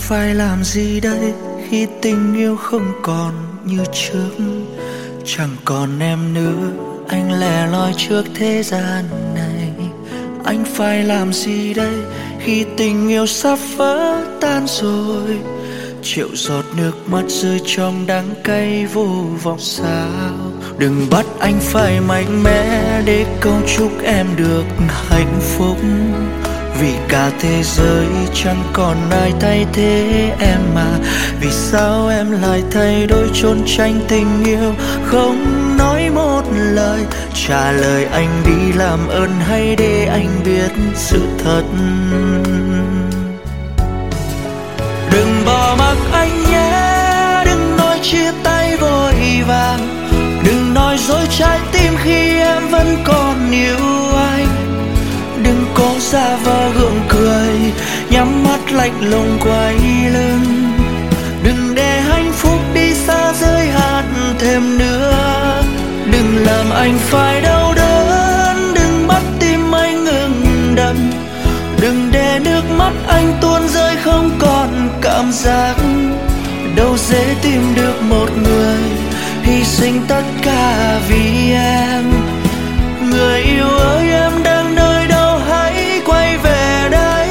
phải làm gì đây khi tình yêu không còn như trước? Chẳng còn em nữa, anh lẻ loi trước thế gian này. Anh phải làm gì đây khi tình yêu sắp vỡ tan rồi? Triệu giọt nước mắt rơi trong đắng cay vô vọng sao? Đừng bắt anh phải mạnh mẽ để câu chúc em được hạnh phúc, vì cả thế giới chẳng còn ai thay thế em mà. Vì sao em lại thay đổi trốn tránh tình yêu, không nói một lời trả lời anh đi làm ơn, hãy để anh biết sự thật. Đừng bỏ mặc anh nhé, đừng nói chia tay vội vàng, đừng nói dối trái tim khi em vẫn còn yêu anh. Đừng cố giả vờ gượng cười, nhắm mắt lạnh lùng quay lưng. Đừng để hạnh phúc đi xa giới hạn thêm nữa. Đừng làm anh phải đau đớn, đừng bắt tim anh ngừng đập. Đừng để nước mắt anh tuôn rơi không còn cảm giác. Đâu dễ tìm được một người hy sinh tất cả vì em. Người yêu ơi, em đang nơi đâu, hãy quay về đây.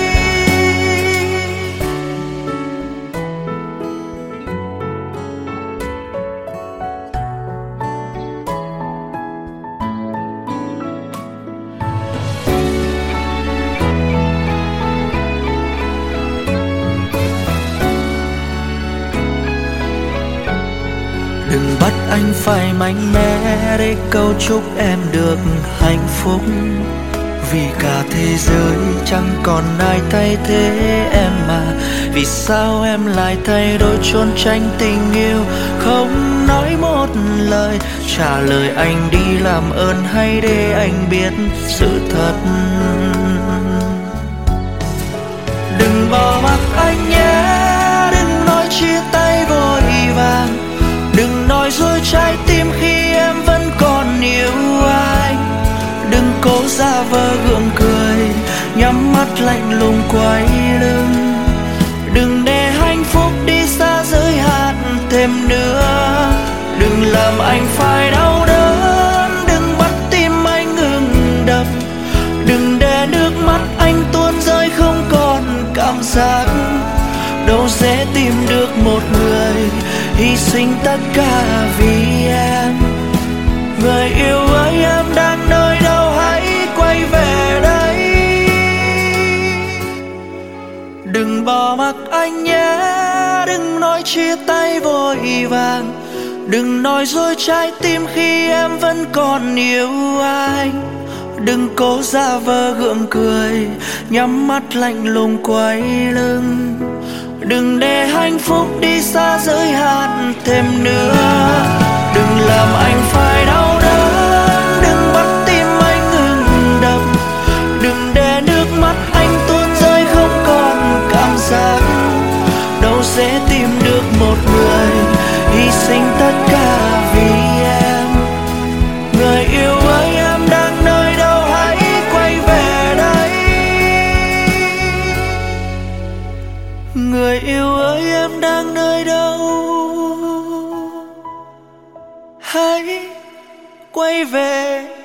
Đừng bắt anh phải mạnh mẽ để câu chúc em được hạnh phúc, vì cả thế giới chẳng còn ai thay thế em mà. Vì sao em lại thay đổi trốn tránh tình yêu, không nói một lời trả lời anh đi làm ơn, hãy để anh biết sự thật. Đừng bỏ mặc anh nhé, đừng nói chia tay vội vàng, đừng nói dối trái tim khi em vẫn còn yêu anh. Đừng cố giả vờ gượng cười, nhắm mắt lạnh lùng quay lưng. Đừng để hạnh phúc đi xa giới hạn thêm nữa. Đừng làm anh phải đau đớn, đừng bắt tim anh ngừng đập. Đừng để nước mắt anh tuôn rơi không còn cảm giác. Đâu dễ tìm được một người hy sinh tất cả vì em. Người yêu ơi, em đang nơi đâu, hãy quay về đây. Đừng bỏ mặc anh nhé, đừng nói chia tay vội vàng, đừng nói dối trái tim khi em vẫn còn yêu anh. Đừng cố giả vờ gượng cười, nhắm mắt lạnh lùng quay lưng. Đừng để hạnh phúc đi xa giới hạn thêm nữa. Đừng làm anh phải đau đớn, đừng bắt tim anh ngừng đập. Đừng để nước mắt anh tuôn rơi không còn cảm giác. Đâu dễ tìm được một người hy sinh tất cả vì em. Người yêu ơi, em đang nơi đâu, hãy quay về đây. Người yêu ơi, em đang nơi đâu, hãy quay về